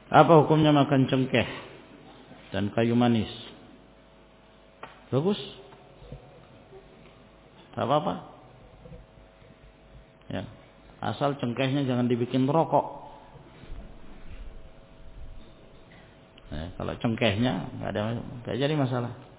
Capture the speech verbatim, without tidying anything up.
Apa hukumnya makan cengkeh dan kayu manis? Bagus. Tak apa-apa. Ya. Asal cengkehnya jangan dibikin rokok. Nah, kalau cengkehnya nggak ada, nggak jadi masalah.